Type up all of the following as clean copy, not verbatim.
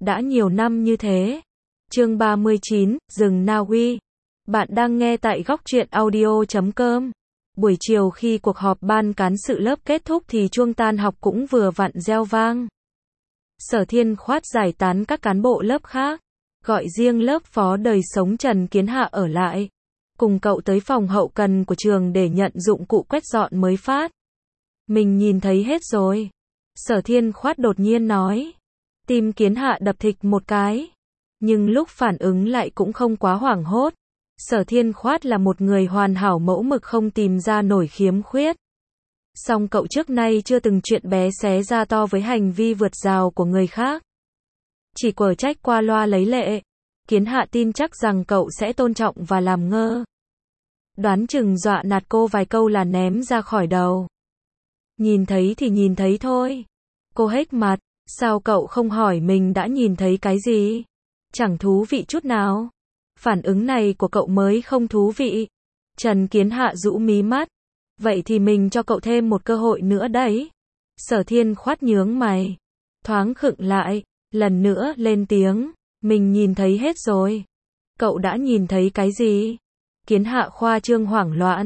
đã nhiều năm như thế. Chương 39, rừng Na Uy. Bạn đang nghe tại góc truyện audio.com. Buổi chiều khi cuộc họp ban cán sự lớp kết thúc thì chuông tan học cũng vừa vặn reo vang. Sở Thiên Khoát giải tán các cán bộ lớp khác, gọi riêng lớp phó đời sống Trần Kiến Hạ ở lại, cùng cậu tới phòng hậu cần của trường để nhận dụng cụ quét dọn mới phát. Mình nhìn thấy hết rồi. Sở Thiên Khoát đột nhiên nói. Tim Kiến Hạ đập thịch một cái. Nhưng lúc phản ứng lại cũng không quá hoảng hốt. Sở Thiên Khoát là một người hoàn hảo mẫu mực, không tìm ra nổi khiếm khuyết. Song cậu trước nay chưa từng chuyện bé xé ra to với hành vi vượt rào của người khác. Chỉ quở trách qua loa lấy lệ. Kiến Hạ tin chắc rằng cậu sẽ tôn trọng và làm ngơ. Đoán chừng dọa nạt cô vài câu là ném ra khỏi đầu. Nhìn thấy thì nhìn thấy thôi. Cô hếch mặt, sao cậu không hỏi mình đã nhìn thấy cái gì? Chẳng thú vị chút nào. Phản ứng này của cậu mới không thú vị. Trần Kiến Hạ rũ mí mắt. Vậy thì mình cho cậu thêm một cơ hội nữa đấy. Sở Thiên Khoát nhướng mày. Thoáng khựng lại, lần nữa lên tiếng. Mình nhìn thấy hết rồi. Cậu đã nhìn thấy cái gì? Kiến Hạ khoa trương hoảng loạn.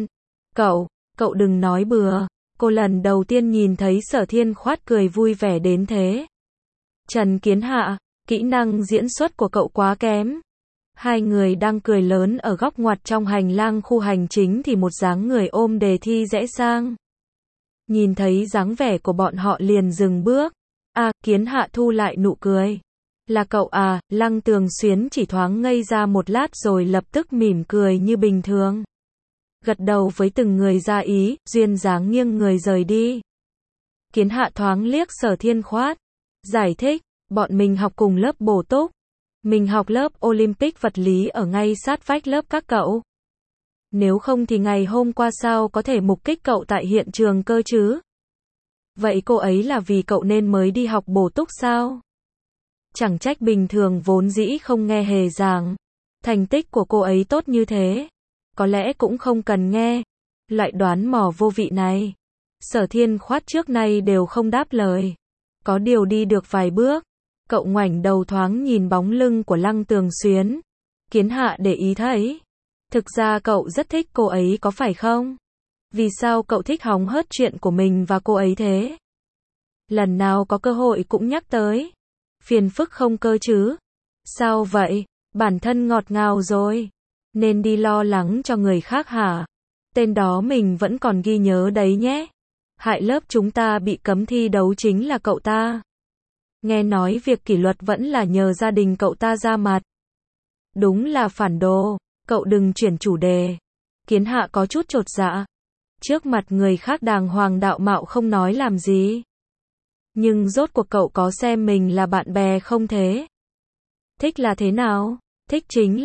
Cậu đừng nói bừa. Cô lần đầu tiên nhìn thấy Sở Thiên Khoát cười vui vẻ đến thế. Trần Kiến Hạ, kỹ năng diễn xuất của cậu quá kém. Hai người đang cười lớn ở góc ngoặt trong hành lang khu hành chính thì một dáng người ôm đề thi rẽ sang. Nhìn thấy dáng vẻ của bọn họ liền dừng bước. Kiến Hạ thu lại nụ cười. Là cậu à? Lăng Tường Xuyến chỉ thoáng ngây ra một lát rồi lập tức mỉm cười như bình thường. Gật đầu với từng người ra ý, duyên dáng nghiêng người rời đi. Kiến Hạ thoáng liếc Sở Thiên Khoát. Giải thích, bọn mình học cùng lớp bổ túc. Mình học lớp Olympic vật lý ở ngay sát vách lớp các cậu. Nếu không thì ngày hôm qua sao có thể mục kích cậu tại hiện trường cơ chứ? Vậy cô ấy là vì cậu nên mới đi học bổ túc sao? Chẳng trách bình thường vốn dĩ không nghe hề giảng. Thành tích của cô ấy tốt như thế. Có lẽ cũng không cần nghe. Loại đoán mò vô vị này. Sở Thiên Khoát trước nay đều không đáp lời. Có điều đi được vài bước. Cậu ngoảnh đầu thoáng nhìn bóng lưng của Lăng Tường Xuyến. Kiến Hạ để ý thấy. Thực ra cậu rất thích cô ấy có phải không? Vì sao cậu thích hóng hớt chuyện của mình và cô ấy thế? Lần nào có cơ hội cũng nhắc tới. Phiền phức không cơ chứ? Sao vậy? Bản thân ngọt ngào rồi. Nên đi lo lắng cho người khác hả? Tên đó mình vẫn còn ghi nhớ đấy nhé. Hại lớp chúng ta bị cấm thi đấu chính là cậu ta. Nghe nói việc kỷ luật vẫn là nhờ gia đình cậu ta ra mặt. Đúng là phản đồ. Cậu đừng chuyển chủ đề. Kiến Hạ có chút chột dạ. Trước mặt người khác đàng hoàng đạo mạo không nói làm gì. Nhưng rốt cuộc cậu có xem mình là bạn bè không thế? Thích là thế nào? Thích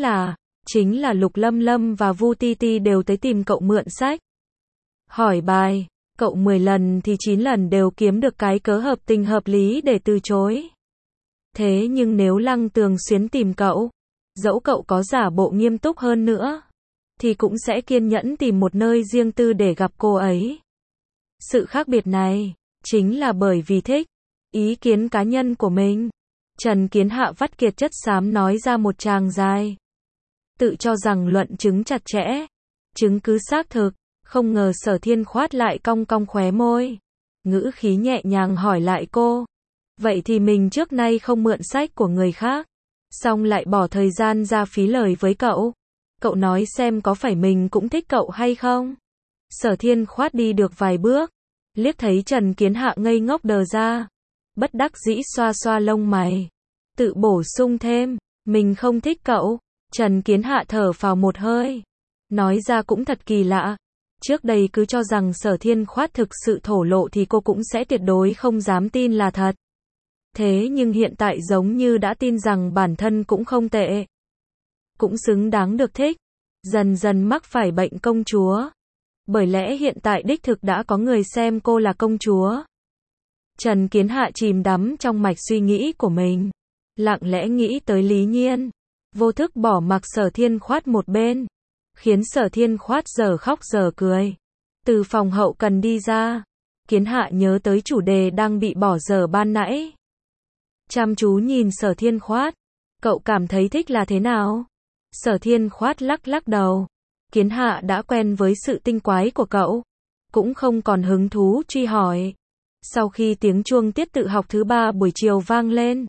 chính là Lục Lâm Lâm và Vu Ti Ti đều tới tìm cậu mượn sách. Hỏi bài, cậu 10 lần thì 9 lần đều kiếm được cái cớ hợp tình hợp lý để từ chối. Thế nhưng nếu Lăng Tường Xuyến tìm cậu, dẫu cậu có giả bộ nghiêm túc hơn nữa, thì cũng sẽ kiên nhẫn tìm một nơi riêng tư để gặp cô ấy. Sự khác biệt này, chính là bởi vì thích. Ý kiến cá nhân của mình. Trần Kiến Hạ vắt kiệt chất xám nói ra một tràng dài. Tự cho rằng luận chứng chặt chẽ. Chứng cứ xác thực. Không ngờ Sở Thiên Khoát lại cong cong khóe môi. Ngữ khí nhẹ nhàng hỏi lại cô. Vậy thì mình trước nay không mượn sách của người khác. Xong lại bỏ thời gian ra phí lời với cậu. Cậu nói xem có phải mình cũng thích cậu hay không? Sở Thiên Khoát đi được vài bước. Liếc thấy Trần Kiến Hạ ngây ngốc đờ ra. Bất đắc dĩ xoa xoa lông mày. Tự bổ sung thêm. Mình không thích cậu. Trần Kiến Hạ thở phào một hơi. Nói ra cũng thật kỳ lạ. Trước đây cứ cho rằng Sở Thiên Khoát thực sự thổ lộ thì cô cũng sẽ tuyệt đối không dám tin là thật. Thế nhưng hiện tại giống như đã tin rằng bản thân cũng không tệ. Cũng xứng đáng được thích. Dần dần mắc phải bệnh công chúa. Bởi lẽ hiện tại đích thực đã có người xem cô là công chúa. Trần Kiến Hạ chìm đắm trong mạch suy nghĩ của mình. Lặng lẽ nghĩ tới Lý Nhiên. Vô thức bỏ mặc Sở Thiên Khoát một bên. Khiến Sở Thiên Khoát giờ khóc giờ cười. Từ phòng hậu cần đi ra. Kiến Hạ nhớ tới chủ đề đang bị bỏ dở ban nãy. chăm chú nhìn Sở Thiên Khoát. Cậu cảm thấy thích là thế nào? Sở Thiên Khoát lắc lắc đầu. Kiến Hạ đã quen với sự tinh quái của cậu, cũng không còn hứng thú truy hỏi. Sau khi tiếng chuông tiết tự học thứ 3 buổi chiều vang lên,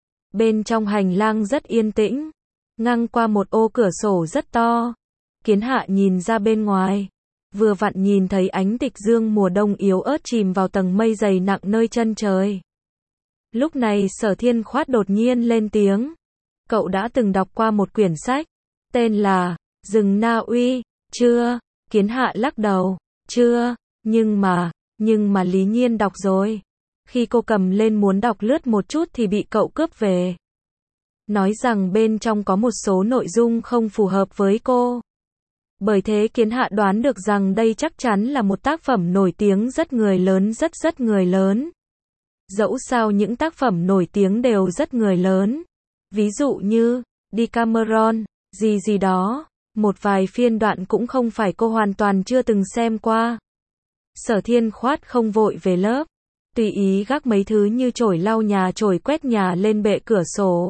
bên trong hành lang rất yên tĩnh, ngang qua một ô cửa sổ rất to. Kiến Hạ nhìn ra bên ngoài, vừa vặn nhìn thấy ánh tịch dương mùa đông yếu ớt chìm vào tầng mây dày nặng nơi chân trời. Lúc này Sở Thiên Khoát đột nhiên lên tiếng. Cậu đã từng đọc qua một quyển sách, tên là Rừng Na Uy, chưa? Kiến Hạ lắc đầu, chưa, nhưng mà Lý Nhiên đọc rồi. Khi cô cầm lên muốn đọc lướt một chút thì bị cậu cướp về. Nói rằng bên trong có một số nội dung không phù hợp với cô. Bởi thế Kiến Hạ đoán được rằng đây chắc chắn là một tác phẩm nổi tiếng rất người lớn, rất người lớn. Dẫu sao những tác phẩm nổi tiếng đều rất người lớn. Ví dụ như Decameron, gì đó, một vài phiên đoạn cũng không phải cô hoàn toàn chưa từng xem qua. Sở Thiên Khoát không vội về lớp, tùy ý gác mấy thứ như chổi lau nhà, chổi quét nhà lên bệ cửa sổ.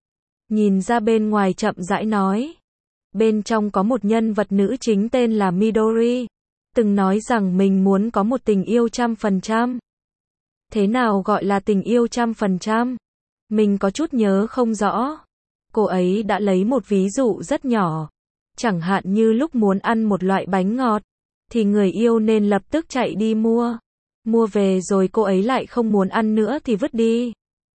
Nhìn ra bên ngoài chậm rãi nói. Bên trong có một nhân vật nữ chính tên là Midori, từng nói rằng mình muốn có một tình yêu 100%. Thế nào gọi là tình yêu 100%? Mình có chút nhớ không rõ. Cô ấy đã lấy một ví dụ rất nhỏ. Chẳng hạn như lúc muốn ăn một loại bánh ngọt, thì người yêu nên lập tức chạy đi mua. Mua về rồi cô ấy lại không muốn ăn nữa thì vứt đi.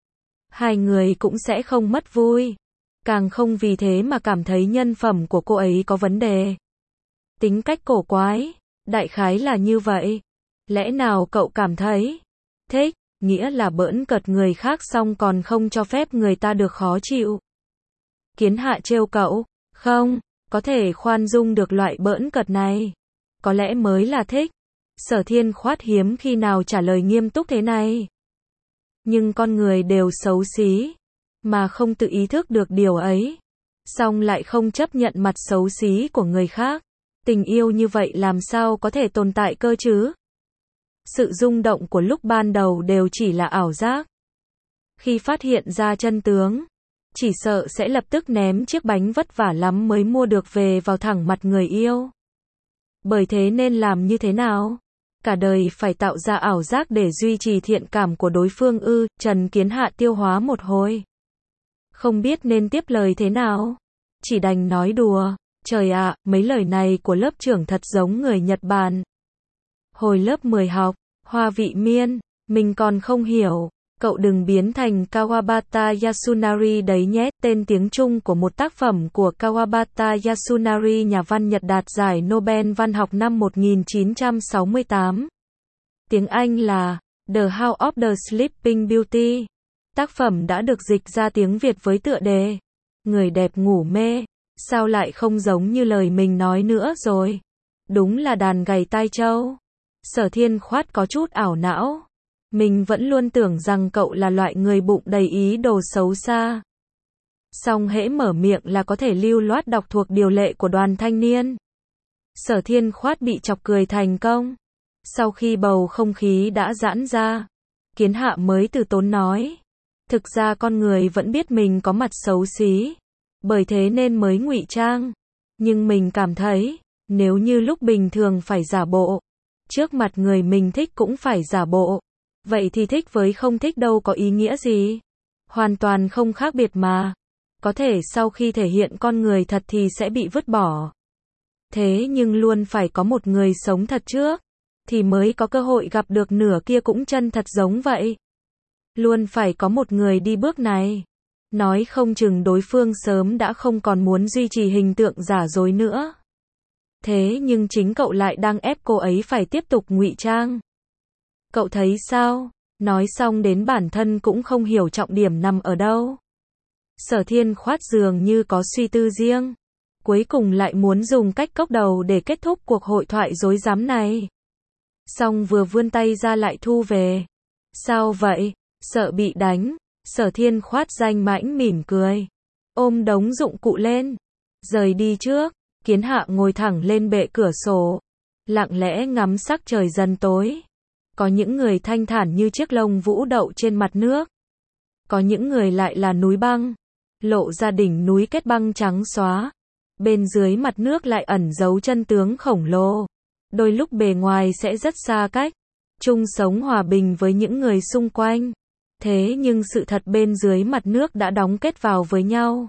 Hai người cũng sẽ không mất vui. Càng không vì thế mà cảm thấy nhân phẩm của cô ấy có vấn đề. Tính cách cổ quái, đại khái là như vậy. Lẽ nào cậu cảm thấy thích, nghĩa là bỡn cợt người khác xong còn không cho phép người ta được khó chịu? Kiến Hạ trêu cậu, không, có thể khoan dung được loại bỡn cợt này. Có lẽ mới là thích. Sở Thiên Khoát hiếm khi nào trả lời nghiêm túc thế này. Nhưng con người đều xấu xí, mà không tự ý thức được điều ấy. Xong lại không chấp nhận mặt xấu xí của người khác. Tình yêu như vậy làm sao có thể tồn tại cơ chứ? Sự rung động của lúc ban đầu đều chỉ là ảo giác. Khi phát hiện ra chân tướng, chỉ sợ sẽ lập tức ném chiếc bánh vất vả lắm mới mua được về vào thẳng mặt người yêu. Bởi thế nên làm như thế nào? Cả đời phải tạo ra ảo giác để duy trì thiện cảm của đối phương ư? Trần Kiến Hạ tiêu hóa một hồi, không biết nên tiếp lời thế nào. Chỉ đành nói đùa. Trời ạ, mấy lời này của lớp trưởng thật giống người Nhật Bản. Hồi lớp 10 học, Hoa Vị Miên, mình còn không hiểu. Cậu đừng biến thành Kawabata Yasunari đấy nhé. Tên tiếng Trung của một tác phẩm của Kawabata Yasunari, nhà văn Nhật đạt giải Nobel văn học năm 1968. Tiếng Anh là The House of the Sleeping Beauty. Tác phẩm đã được dịch ra tiếng Việt với tựa đề Người đẹp ngủ mê. Sao lại không giống như lời mình nói nữa rồi? Đúng là đàn gầy tai trâu. Sở Thiên Khoát có chút ảo não. Mình vẫn luôn tưởng rằng cậu là loại người bụng đầy ý đồ xấu xa. Song hễ mở miệng là có thể lưu loát đọc thuộc điều lệ của đoàn thanh niên. Sở Thiên Khoát bị chọc cười thành công. Sau khi bầu không khí đã giãn ra, Kiến Hạ mới từ tốn nói. Thực ra con người vẫn biết mình có mặt xấu xí, bởi thế nên mới ngụy trang. Nhưng mình cảm thấy, nếu như lúc bình thường phải giả bộ, trước mặt người mình thích cũng phải giả bộ, vậy thì thích với không thích đâu có ý nghĩa gì. Hoàn toàn không khác biệt mà. Có thể sau khi thể hiện con người thật thì sẽ bị vứt bỏ. Thế nhưng luôn phải có một người sống thật trước, thì mới có cơ hội gặp được nửa kia cũng chân thật giống vậy. Luôn phải có một người đi bước này. Nói không chừng đối phương sớm đã không còn muốn duy trì hình tượng giả dối nữa. Thế nhưng chính cậu lại đang ép cô ấy phải tiếp tục ngụy trang. Cậu thấy sao? Nói xong đến bản thân cũng không hiểu trọng điểm nằm ở đâu. Sở Thiên Khoát dường như có suy tư riêng. Cuối cùng lại muốn dùng cách cốc đầu để kết thúc cuộc hội thoại rối rắm này. Xong vừa vươn tay ra lại thu về. Sao vậy? Sợ bị đánh. Sở Thiên Khoát danh mãnh mỉm cười. Ôm đống dụng cụ lên. Rời đi trước. Kiến Hạ ngồi thẳng lên bệ cửa sổ. Lặng lẽ ngắm sắc trời dần tối. Có những người thanh thản như chiếc lông vũ đậu trên mặt nước. Có những người lại là núi băng, lộ ra đỉnh núi kết băng trắng xóa. Bên dưới mặt nước lại ẩn giấu chân tướng khổng lồ. Đôi lúc bề ngoài sẽ rất xa cách, chung sống hòa bình với những người xung quanh. Thế nhưng sự thật bên dưới mặt nước đã đóng kết vào với nhau.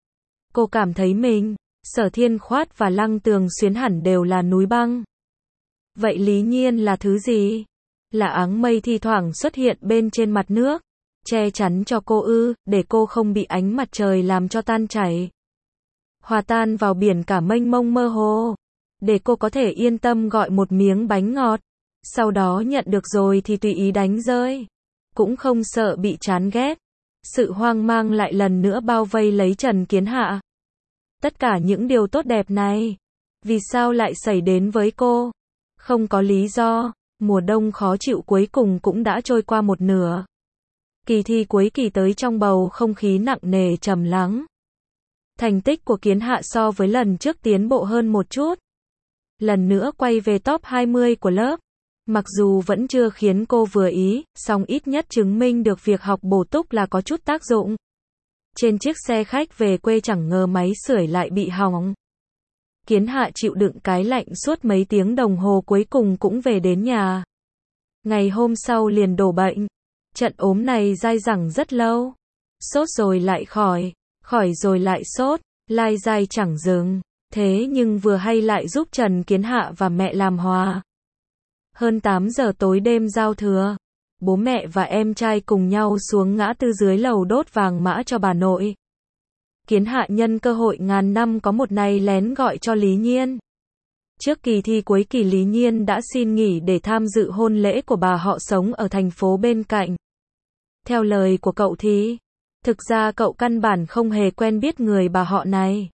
Cô cảm thấy mình, Sở Thiên Khoát và Lăng Tường Xuyến hẳn đều là núi băng. Vậy Lý Nhiên là thứ gì? Là áng mây thi thoảng xuất hiện bên trên mặt nước, che chắn cho cô ư, để cô không bị ánh mặt trời làm cho tan chảy. Hòa tan vào biển cả mênh mông mơ hồ, để cô có thể yên tâm gọi một miếng bánh ngọt, sau đó nhận được rồi thì tùy ý đánh rơi, cũng không sợ bị chán ghét. Sự hoang mang lại lần nữa bao vây lấy Trần Kiến Hạ. Tất cả những điều tốt đẹp này, vì sao lại xảy đến với cô? Không có lý do. Mùa đông khó chịu cuối cùng cũng đã trôi qua một nửa. Kỳ thi cuối kỳ tới trong bầu không khí nặng nề trầm lắng. Thành tích của Kiến Hạ so với lần trước tiến bộ hơn một chút. Lần nữa quay về top 20 của lớp. Mặc dù vẫn chưa khiến cô vừa ý, song ít nhất chứng minh được việc học bổ túc là có chút tác dụng. Trên chiếc xe khách về quê chẳng ngờ máy sưởi lại bị hỏng. Kiến Hạ chịu đựng cái lạnh suốt mấy tiếng đồng hồ cuối cùng cũng về đến nhà. Ngày hôm sau liền đổ bệnh. Trận ốm này dai dẳng rất lâu. Sốt rồi lại khỏi rồi lại sốt, lai dai chẳng dừng. Thế nhưng vừa hay lại giúp Trần Kiến Hạ và mẹ làm hòa. Hơn 8 giờ tối đêm giao thừa, bố mẹ và em trai cùng nhau xuống ngã tư dưới lầu đốt vàng mã cho bà nội. Kiến Hạ nhân cơ hội ngàn năm có một này lén gọi cho Lý Nhiên. Trước kỳ thi cuối kỳ Lý Nhiên đã xin nghỉ để tham dự hôn lễ của bà họ sống ở thành phố bên cạnh. Theo lời của cậu thì, thực ra cậu căn bản không hề quen biết người bà họ này.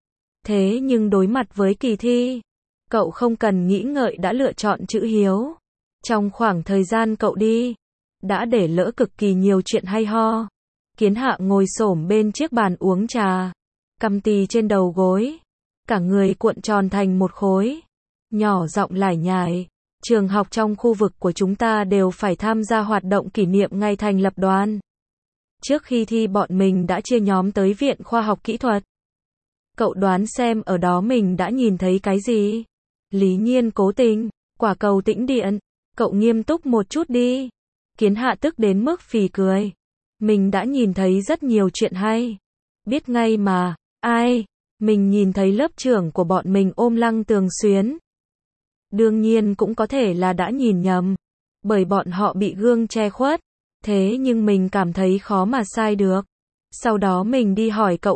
Thế nhưng đối mặt với kỳ thi, cậu không cần nghĩ ngợi đã lựa chọn chữ hiếu. Trong khoảng thời gian cậu đi, đã để lỡ cực kỳ nhiều chuyện hay ho. Kiến Hạ ngồi xổm bên chiếc bàn uống trà, cằm tì trên đầu gối, cả người cuộn tròn thành một khối, nhỏ giọng lải nhải. Trường học trong khu vực của chúng ta đều phải tham gia hoạt động kỷ niệm ngày thành lập đoàn. Trước khi thi bọn mình đã chia nhóm tới Viện Khoa học Kỹ thuật. Cậu đoán xem ở đó mình đã nhìn thấy cái gì? Lý Nhiên cố tình, quả cầu tĩnh điện, cậu nghiêm túc một chút đi. Kiến Hạ tức đến mức phì cười. Mình đã nhìn thấy rất nhiều chuyện hay. Biết ngay mà, ai? Mình nhìn thấy lớp trưởng của bọn mình ôm Lăng Tường Xuyến. Đương nhiên cũng có thể là đã nhìn nhầm, bởi bọn họ bị gương che khuất. Thế nhưng mình cảm thấy khó mà sai được. Sau đó mình đi hỏi cậu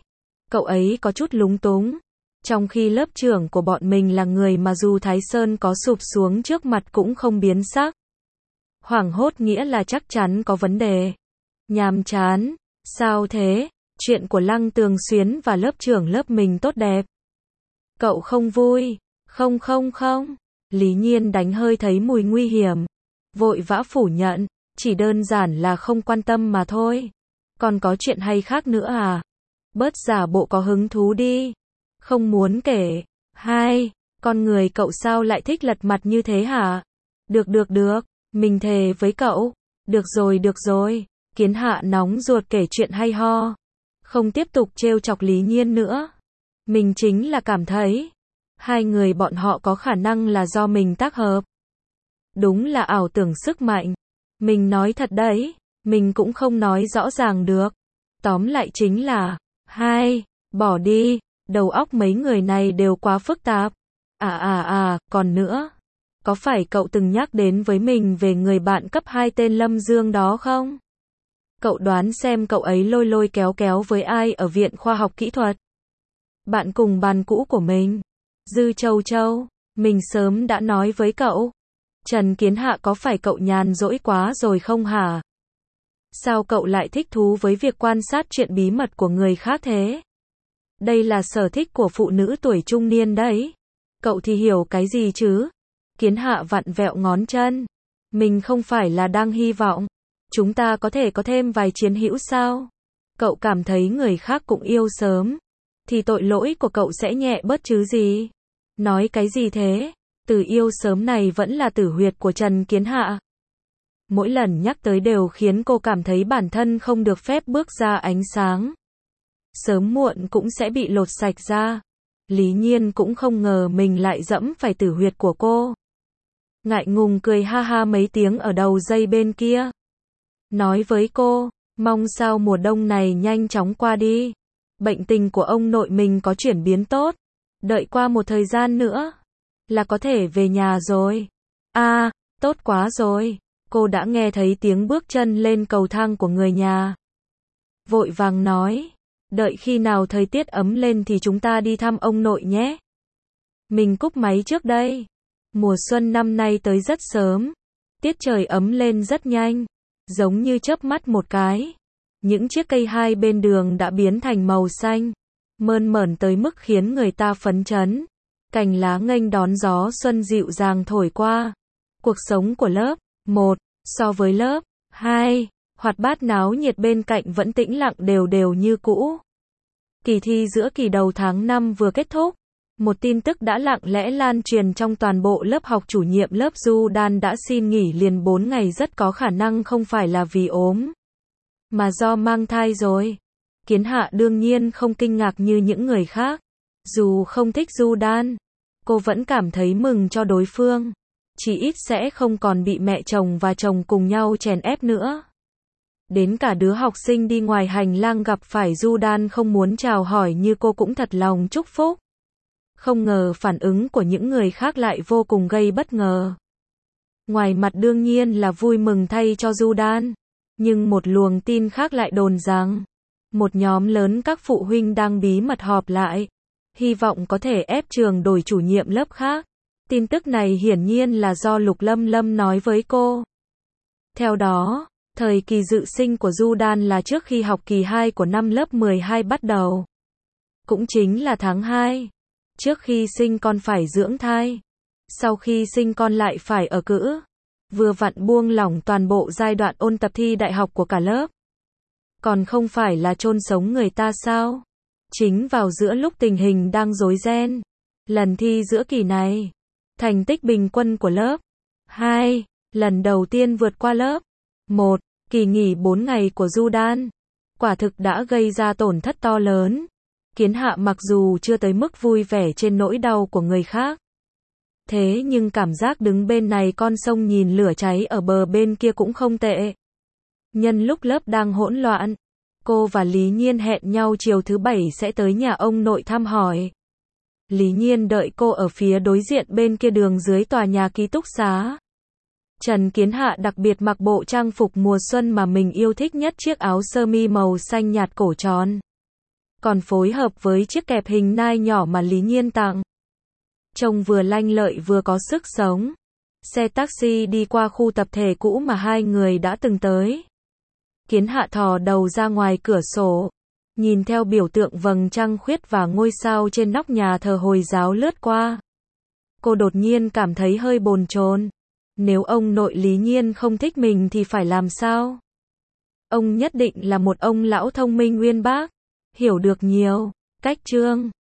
ấy có chút lúng túng. Trong khi lớp trưởng của bọn mình là người mà dù Thái Sơn có sụp xuống trước mặt cũng không biến sắc. Hoảng hốt nghĩa là chắc chắn có vấn đề. Nhàm chán, sao thế? Chuyện của Lăng Tường Xuyến và lớp trưởng lớp mình tốt đẹp. Cậu không vui? Không. Lý Nhiên đánh hơi thấy mùi nguy hiểm. Vội vã phủ nhận, chỉ đơn giản là không quan tâm mà thôi. Còn có chuyện hay khác nữa à? Bớt giả bộ có hứng thú đi. Không muốn kể. Hai, con người cậu sao lại thích lật mặt như thế hả? Được, mình thề với cậu. Được rồi. Kiến Hạ nóng ruột kể chuyện hay ho. Không tiếp tục trêu chọc Lý Nhiên nữa. Mình chính là cảm thấy hai người bọn họ có khả năng là do mình tác hợp. Đúng là ảo tưởng sức mạnh. Mình nói thật đấy, mình cũng không nói rõ ràng được. Tóm lại chính là, bỏ đi, đầu óc mấy người này đều quá phức tạp. Còn nữa, có phải cậu từng nhắc đến với mình về người bạn cấp 2 tên Lâm Dương đó không? Cậu đoán xem cậu ấy lôi kéo với ai ở Viện Khoa học Kỹ thuật? Bạn cùng bàn cũ của mình, Dư Châu, mình sớm đã nói với cậu. Trần Kiến Hạ có phải cậu nhàn rỗi quá rồi không hả? Sao cậu lại thích thú với việc quan sát chuyện bí mật của người khác thế? Đây là sở thích của phụ nữ tuổi trung niên đấy. Cậu thì hiểu cái gì chứ? Kiến Hạ vặn vẹo ngón chân. Mình không phải là đang hy vọng chúng ta có thể có thêm vài chiến hữu sao? Cậu cảm thấy người khác cũng yêu sớm, thì tội lỗi của cậu sẽ nhẹ bớt chứ gì? Nói cái gì thế? Từ yêu sớm này vẫn là tử huyệt của Trần Kiến Hạ. Mỗi lần nhắc tới đều khiến cô cảm thấy bản thân không được phép bước ra ánh sáng. Sớm muộn cũng sẽ bị lột sạch ra. Lý Nhiên cũng không ngờ mình lại dẫm phải tử huyệt của cô. Ngại ngùng cười ha ha mấy tiếng ở đầu dây bên kia. Nói với cô, mong sao mùa đông này nhanh chóng qua đi. Bệnh tình của ông nội mình có chuyển biến tốt. Đợi qua một thời gian nữa là có thể về nhà rồi. À, tốt quá rồi. Cô đã nghe thấy tiếng bước chân lên cầu thang của người nhà. Vội vàng nói, đợi khi nào thời tiết ấm lên thì chúng ta đi thăm ông nội nhé. Mình cúp máy trước đây. Mùa xuân năm nay tới rất sớm. Tiết trời ấm lên rất nhanh. Giống như chớp mắt một cái. Những chiếc cây hai bên đường đã biến thành màu xanh. Mơn mởn tới mức khiến người ta phấn chấn. Cành lá nghênh đón gió xuân dịu dàng thổi qua. Cuộc sống của lớp 1 so với lớp 2, hoạt bát náo nhiệt bên cạnh vẫn tĩnh lặng đều đều như cũ. Kỳ thi giữa kỳ đầu tháng 5 vừa kết thúc. Một tin tức đã lặng lẽ lan truyền trong toàn bộ lớp học. Chủ nhiệm lớp Du Đan đã xin nghỉ liền 4 ngày, rất có khả năng không phải là vì ốm, mà do mang thai rồi. Kiến Hạ đương nhiên không kinh ngạc như những người khác. Dù không thích Du Đan, cô vẫn cảm thấy mừng cho đối phương. Chỉ ít sẽ không còn bị mẹ chồng và chồng cùng nhau chèn ép nữa. Đến cả đứa học sinh đi ngoài hành lang gặp phải Du Đan không muốn chào hỏi như cô cũng thật lòng chúc phúc. Không ngờ phản ứng của những người khác lại vô cùng gây bất ngờ. Ngoài mặt đương nhiên là vui mừng thay cho Du Đan, nhưng một luồng tin khác lại đồn rằng một nhóm lớn các phụ huynh đang bí mật họp lại, hy vọng có thể ép trường đổi chủ nhiệm lớp khác. Tin tức này hiển nhiên là do Lục Lâm Lâm nói với cô. Theo đó, thời kỳ dự sinh của Du Đan là trước khi học kỳ 2 của năm lớp 12 bắt đầu. Cũng chính là tháng 2. Trước khi sinh con phải dưỡng thai. Sau khi sinh con lại phải ở cữ. Vừa vặn buông lỏng toàn bộ giai đoạn ôn tập thi đại học của cả lớp. Còn không phải là chôn sống người ta sao? Chính vào giữa lúc tình hình đang rối ren. Lần thi giữa kỳ này, thành tích bình quân của lớp 2, lần đầu tiên vượt qua lớp 1, kỳ nghỉ 4 ngày của Du Đan. Quả thực đã gây ra tổn thất to lớn. Kiến Hạ mặc dù chưa tới mức vui vẻ trên nỗi đau của người khác. Thế nhưng cảm giác đứng bên này con sông nhìn lửa cháy ở bờ bên kia cũng không tệ. Nhân lúc lớp đang hỗn loạn, cô và Lý Nhiên hẹn nhau chiều thứ 7 sẽ tới nhà ông nội thăm hỏi. Lý Nhiên đợi cô ở phía đối diện bên kia đường dưới tòa nhà ký túc xá. Trần Kiến Hạ đặc biệt mặc bộ trang phục mùa xuân mà mình yêu thích nhất, chiếc áo sơ mi màu xanh nhạt cổ tròn. Còn phối hợp với chiếc kẹp hình nai nhỏ mà Lý Nhiên tặng. Trông vừa lanh lợi vừa có sức sống. Xe taxi đi qua khu tập thể cũ mà hai người đã từng tới. Kiến Hạ thò đầu ra ngoài cửa sổ, nhìn theo biểu tượng vầng trăng khuyết và ngôi sao trên nóc nhà thờ Hồi giáo lướt qua. Cô đột nhiên cảm thấy hơi bồn chồn. Nếu ông nội Lý Nhiên không thích mình thì phải làm sao? Ông nhất định là một ông lão thông minh uyên bác, hiểu được nhiều cách chương.